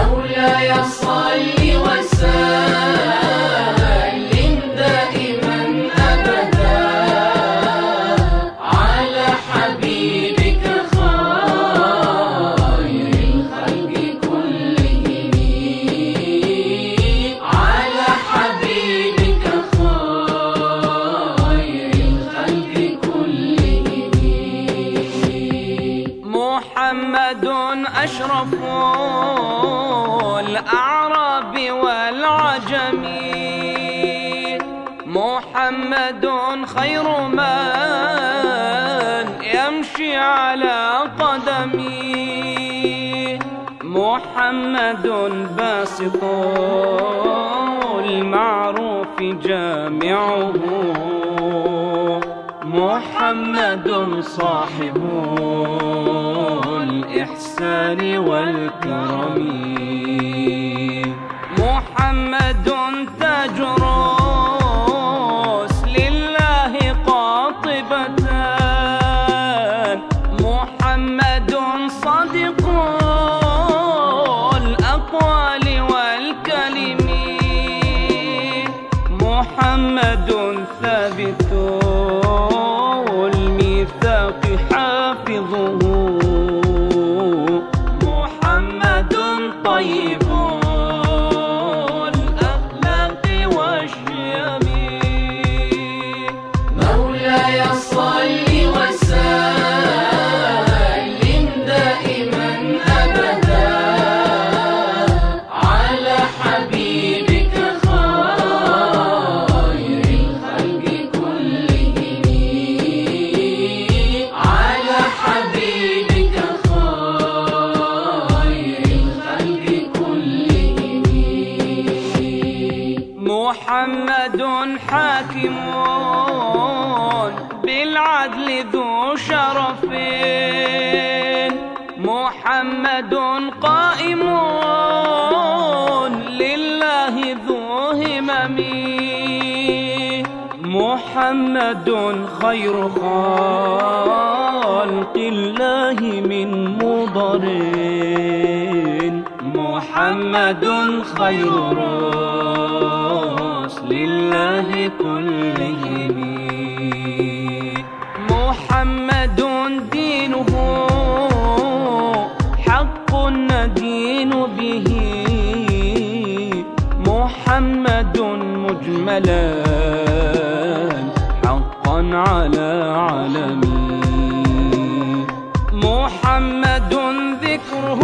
مولاي صل وسلم دائما أبدا على حبيبك خير الخلق كلهم، على حبيبك خير الخلق كلهم. محمد أشرف الأعراب والعجم، محمد خير من يمشي على قدمي، محمد باسط المعروف جامعه، محمد صاحب الإحسان والكرم، محمد تاج روس لله قاطبة، محمد صادق الأقوال والكلم، محمد ثابت الميثاق حافظه، محمد طيب الأخلاق والشيم. مولاي صل وسلم دائما أبدا على حبيبك خير الخلق كلهم، على حبيبك خير الخلق كلهم. محمد حاكم بالعدل ذو شرف، محمد قائم لله ذو همم، محمد خير خلق الله من مضر، محمد خير رسل الله كلهم، محمد دينه حق ندين به، محمد مجملا حقا على علمي، محمد ذكره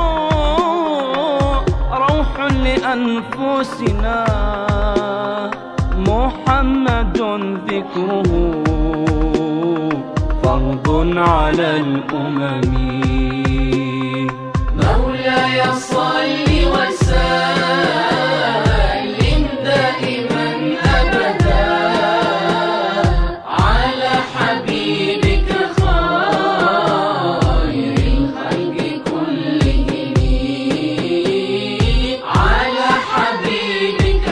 روح لأنفسنا، محمد ذكره فرض على الأمم. مولاي صل وسلم دائما أبدا على حبيبك خير الخلق كلهم، على حبيبك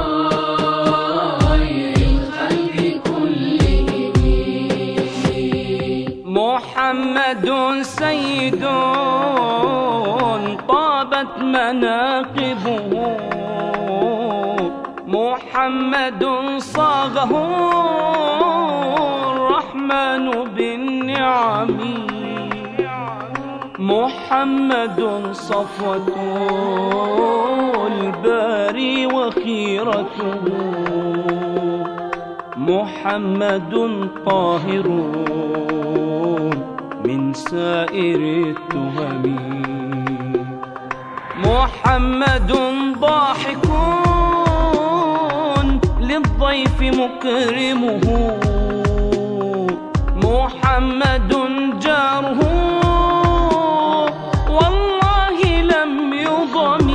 خير الخلق كلهم. محمد سيد طابت مناقبه، محمد صاغه الرحمن بالنعم، محمد صفوة الباري وخيرته، محمد طاهر من سائر التهم، محمد ضاحك للضيف مكرمه، محمد جاره والله لم يضم،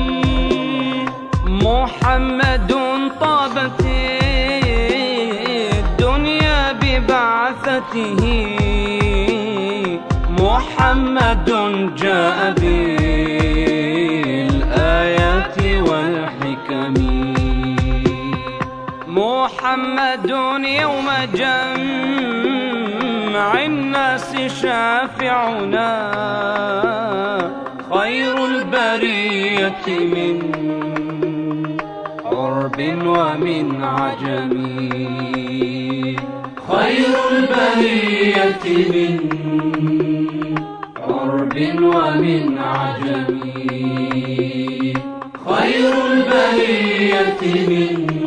محمد طابت الدنيا ببعثته، محمد جاء بالآيات والحكم، محمد يوم جمع الناس شافعنا، خير البرية من عرب ومن عجم. خير البرية من عرب ومن عجم. خير البرية من